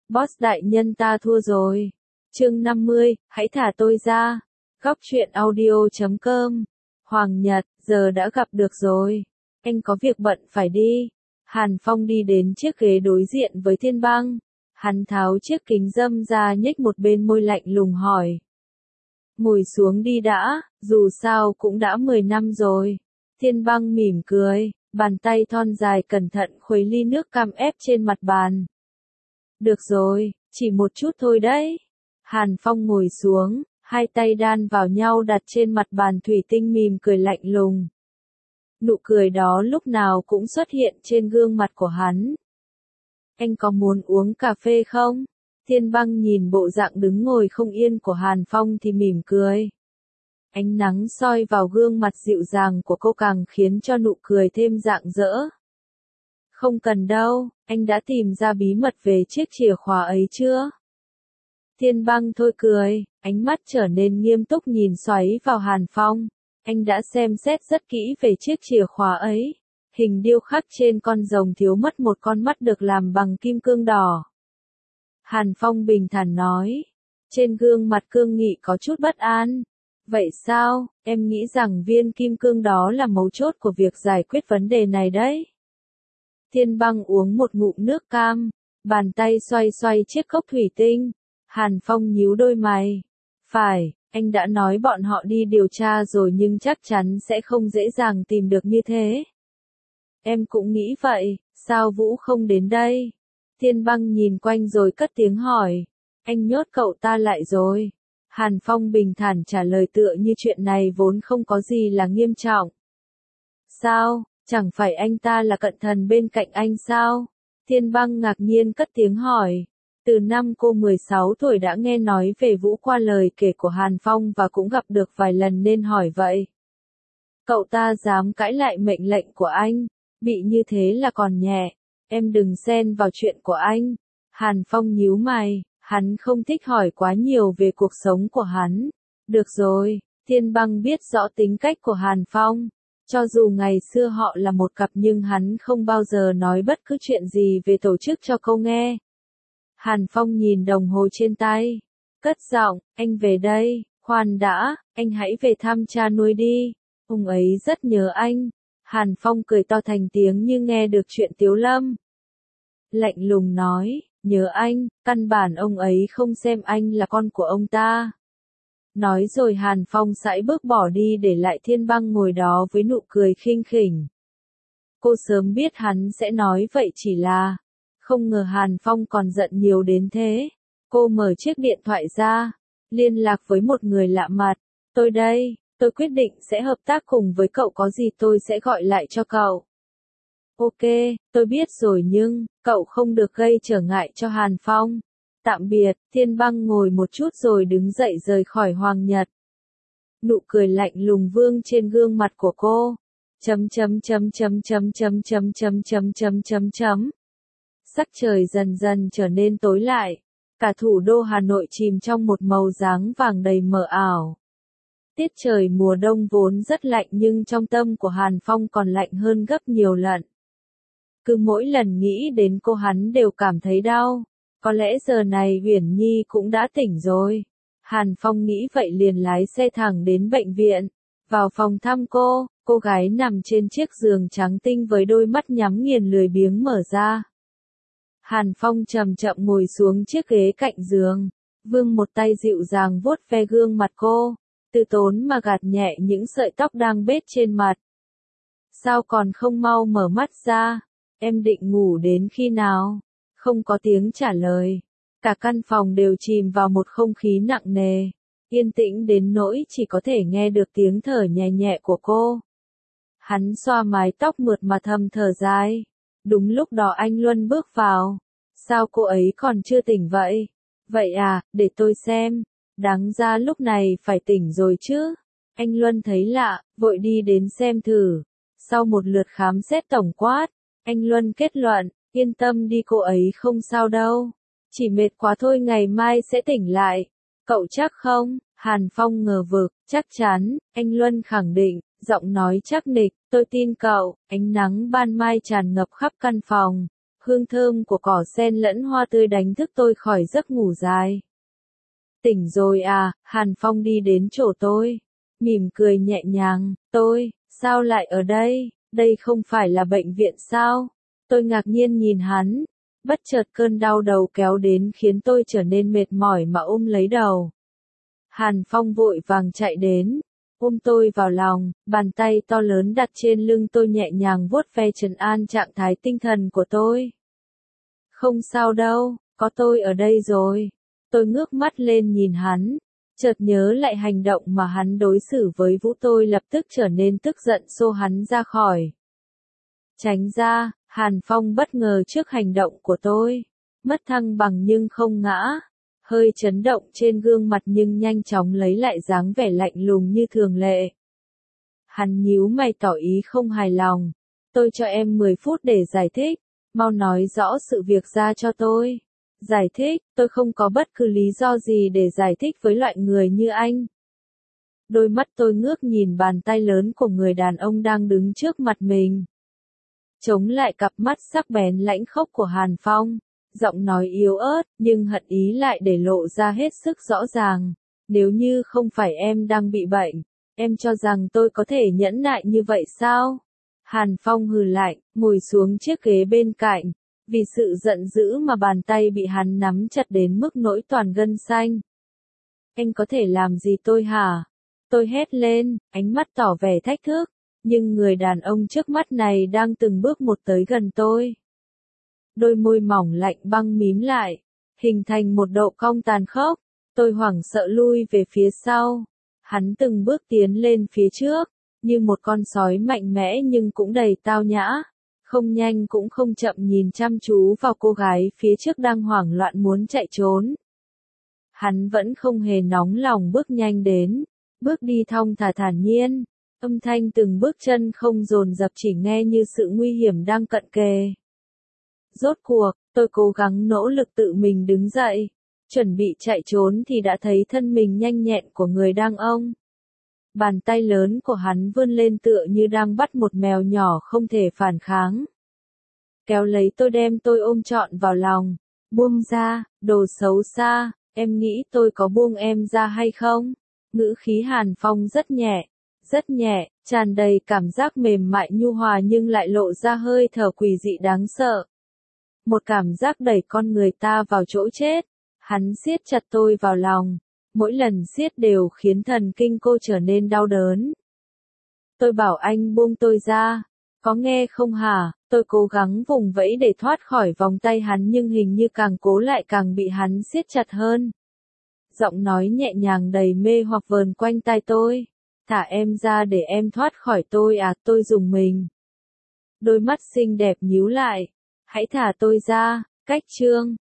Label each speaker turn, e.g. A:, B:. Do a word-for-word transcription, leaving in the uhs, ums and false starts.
A: Boss đại nhân ta thua rồi. Chương năm mươi, hãy thả tôi ra. Góc truyện audio chấm com. Hoàng Nhật, giờ đã gặp được rồi. Anh có việc bận phải đi. Hàn Phong đi đến chiếc ghế đối diện với Thiên Băng. Hắn tháo chiếc kính râm ra nhếch một bên môi lạnh lùng hỏi. Ngồi xuống đi đã, dù sao cũng đã mười năm rồi. Thiên Băng mỉm cười, bàn tay thon dài cẩn thận khuấy ly nước cam ép trên mặt bàn. Được rồi, chỉ một chút thôi đấy. Hàn Phong ngồi xuống, hai tay đan vào nhau đặt trên mặt bàn thủy tinh mỉm cười lạnh lùng. Nụ cười đó lúc nào cũng xuất hiện trên gương mặt của hắn. Anh có muốn uống cà phê không? Thiên Băng nhìn bộ dạng đứng ngồi không yên của Hàn Phong thì mỉm cười. Ánh nắng soi vào gương mặt dịu dàng của cô càng khiến cho nụ cười thêm rạng rỡ. Không cần đâu, anh đã tìm ra bí mật về chiếc chìa khóa ấy chưa? Thiên Băng thôi cười, ánh mắt trở nên nghiêm túc nhìn xoáy vào Hàn Phong. Anh đã xem xét rất kỹ về chiếc chìa khóa ấy. Hình điêu khắc trên con rồng thiếu mất một con mắt được làm bằng kim cương đỏ. Hàn Phong bình thản nói. Trên gương mặt cương nghị có chút bất an. Vậy sao, em nghĩ rằng viên kim cương đó là mấu chốt của việc giải quyết vấn đề này đấy. Thiên Băng uống một ngụm nước cam, bàn tay xoay xoay chiếc cốc thủy tinh. Hàn Phong nhíu đôi mày. Phải, anh đã nói bọn họ đi điều tra rồi nhưng chắc chắn sẽ không dễ dàng tìm được như thế. Em cũng nghĩ vậy, sao Vũ không đến đây? Thiên Băng nhìn quanh rồi cất tiếng hỏi. Anh nhốt cậu ta lại rồi. Hàn Phong bình thản trả lời tựa như chuyện này vốn không có gì là nghiêm trọng. Sao, chẳng phải anh ta là cận thần bên cạnh anh sao? Thiên Băng ngạc nhiên cất tiếng hỏi. Từ năm cô mười sáu tuổi đã nghe nói về Vũ qua lời kể của Hàn Phong và cũng gặp được vài lần nên hỏi vậy. Cậu ta dám cãi lại mệnh lệnh của anh, bị như thế là còn nhẹ, em đừng xen vào chuyện của anh. Hàn Phong nhíu mày, hắn không thích hỏi quá nhiều về cuộc sống của hắn. Được rồi, Thiên Băng biết rõ tính cách của Hàn Phong. Cho dù ngày xưa họ là một cặp nhưng hắn không bao giờ nói bất cứ chuyện gì về tổ chức cho cô nghe. Hàn Phong nhìn đồng hồ trên tay, cất giọng, anh về đây, khoan đã, anh hãy về thăm cha nuôi đi, ông ấy rất nhớ anh. Hàn Phong cười to thành tiếng như nghe được chuyện Tiếu Lâm. Lạnh lùng nói, nhớ anh, căn bản ông ấy không xem anh là con của ông ta. Nói rồi Hàn Phong sải bước bỏ đi để lại Thiên Băng ngồi đó với nụ cười khinh khỉnh. Cô sớm biết hắn sẽ nói vậy chỉ là... Không ngờ Hàn Phong còn giận nhiều đến thế. Cô mở chiếc điện thoại ra, liên lạc với một người lạ mặt. Tôi đây, tôi quyết định sẽ hợp tác cùng với cậu, có gì tôi sẽ gọi lại cho cậu. Ok, tôi biết rồi nhưng, cậu không được gây trở ngại cho Hàn Phong. Tạm biệt, Thiên Băng ngồi một chút rồi đứng dậy rời khỏi Hoàng Nhật. Nụ cười lạnh lùng vương trên gương mặt của cô. Chấm chấm chấm chấm chấm chấm chấm chấm chấm chấm chấm chấm. Sắc trời dần dần trở nên tối lại. Cả thủ đô Hà Nội chìm trong một màu dáng vàng đầy mờ ảo. Tiết trời mùa đông vốn rất lạnh nhưng trong tâm của Hàn Phong còn lạnh hơn gấp nhiều lần. Cứ mỗi lần nghĩ đến cô hắn đều cảm thấy đau. Có lẽ giờ này Uyển Nhi cũng đã tỉnh rồi. Hàn Phong nghĩ vậy liền lái xe thẳng đến bệnh viện. Vào phòng thăm cô, cô gái nằm trên chiếc giường trắng tinh với đôi mắt nhắm nghiền lười biếng mở ra. Hàn Phong chậm chậm ngồi xuống chiếc ghế cạnh giường, vươn một tay dịu dàng vuốt ve gương mặt cô, từ tốn mà gạt nhẹ những sợi tóc đang bết trên mặt. Sao còn không mau mở mắt ra? Em định ngủ đến khi nào? Không có tiếng trả lời. Cả căn phòng đều chìm vào một không khí nặng nề, yên tĩnh đến nỗi chỉ có thể nghe được tiếng thở nhẹ nhẹ của cô. Hắn xoa mái tóc mượt mà thầm thở dài. Đúng lúc đó anh Luân bước vào. Sao cô ấy còn chưa tỉnh vậy? Vậy à, để tôi xem. Đáng ra lúc này phải tỉnh rồi chứ. Anh Luân thấy lạ, vội đi đến xem thử. Sau một lượt khám xét tổng quát, anh Luân kết luận, yên tâm đi, cô ấy không sao đâu. Chỉ mệt quá thôi, ngày mai sẽ tỉnh lại. Cậu chắc không? Hàn Phong ngờ vực, chắc chắn, anh Luân khẳng định, giọng nói chắc nịch, tôi tin cậu. Ánh nắng ban mai tràn ngập khắp căn phòng. hương thơm của cỏ sen lẫn hoa tươi đánh thức tôi khỏi giấc ngủ dài. Tỉnh rồi à, Hàn Phong đi đến chỗ tôi, mỉm cười nhẹ nhàng, tôi, sao lại ở đây, đây không phải là bệnh viện sao? Tôi ngạc nhiên nhìn hắn, bất chợt cơn đau đầu kéo đến khiến tôi trở nên mệt mỏi mà ôm lấy đầu. Hàn Phong vội vàng chạy đến, ôm tôi vào lòng, bàn tay to lớn đặt trên lưng tôi nhẹ nhàng vuốt ve trấn an trạng thái tinh thần của tôi. Không sao đâu, có tôi ở đây rồi. Tôi ngước mắt lên nhìn hắn, chợt nhớ lại hành động mà hắn đối xử với Vũ, tôi lập tức trở nên tức giận xô hắn ra khỏi. Tránh ra, Hàn Phong bất ngờ trước hành động của tôi, mất thăng bằng nhưng không ngã, hơi chấn động trên gương mặt nhưng nhanh chóng lấy lại dáng vẻ lạnh lùng như thường lệ. Hắn nhíu mày tỏ ý không hài lòng, tôi cho em mười phút để giải thích, mau nói rõ sự việc ra cho tôi. Giải thích, tôi không có bất cứ lý do gì để giải thích với loại người như anh. Đôi mắt tôi ngước nhìn bàn tay lớn của người đàn ông đang đứng trước mặt mình. Chống lại cặp mắt sắc bén lãnh khốc của Hàn Phong, giọng nói yếu ớt, nhưng hận ý lại để lộ ra hết sức rõ ràng. Nếu như không phải em đang bị bệnh, em cho rằng tôi có thể nhẫn nại như vậy sao? Hàn Phong hừ lạnh, ngồi xuống chiếc ghế bên cạnh. Vì sự giận dữ mà bàn tay bị hắn nắm chặt đến mức nỗi toàn gân xanh. Anh có thể làm gì tôi hả? Tôi hét lên, ánh mắt tỏ vẻ thách thức, nhưng người đàn ông trước mắt này đang từng bước một tới gần tôi. Đôi môi mỏng lạnh băng mím lại, hình thành một độ cong tàn khốc, tôi hoảng sợ lui về phía sau. Hắn từng bước tiến lên phía trước, như một con sói mạnh mẽ nhưng cũng đầy tao nhã. Không nhanh cũng không chậm nhìn chăm chú vào cô gái phía trước đang hoảng loạn muốn chạy trốn. Hắn vẫn không hề nóng lòng bước nhanh đến, bước đi thong thả thản nhiên, âm thanh từng bước chân không dồn dập chỉ nghe như sự nguy hiểm đang cận kề. Rốt cuộc, tôi cố gắng nỗ lực tự mình đứng dậy, chuẩn bị chạy trốn thì đã thấy thân mình nhanh nhẹn của người đang ôm. Bàn tay lớn của hắn vươn lên tựa như đang bắt một mèo nhỏ không thể phản kháng. Kéo lấy tôi đem tôi ôm trọn vào lòng, buông ra, đồ xấu xa, em nghĩ tôi có buông em ra hay không? Ngữ khí Hàn Phong rất nhẹ, rất nhẹ, tràn đầy cảm giác mềm mại nhu hòa nhưng lại lộ ra hơi thở quỷ dị đáng sợ. Một cảm giác đẩy con người ta vào chỗ chết, hắn siết chặt tôi vào lòng. Mỗi lần siết đều khiến thần kinh cô trở nên đau đớn. Tôi bảo anh buông tôi ra, có nghe không hả? Tôi cố gắng vùng vẫy để thoát khỏi vòng tay hắn nhưng hình như càng cố lại càng bị hắn siết chặt hơn. Giọng nói nhẹ nhàng đầy mê hoặc vờn quanh tai tôi. Thả em ra để em thoát khỏi tôi à, tôi rùng mình. Đôi mắt xinh đẹp nhíu lại. Hãy thả tôi ra, cách chương.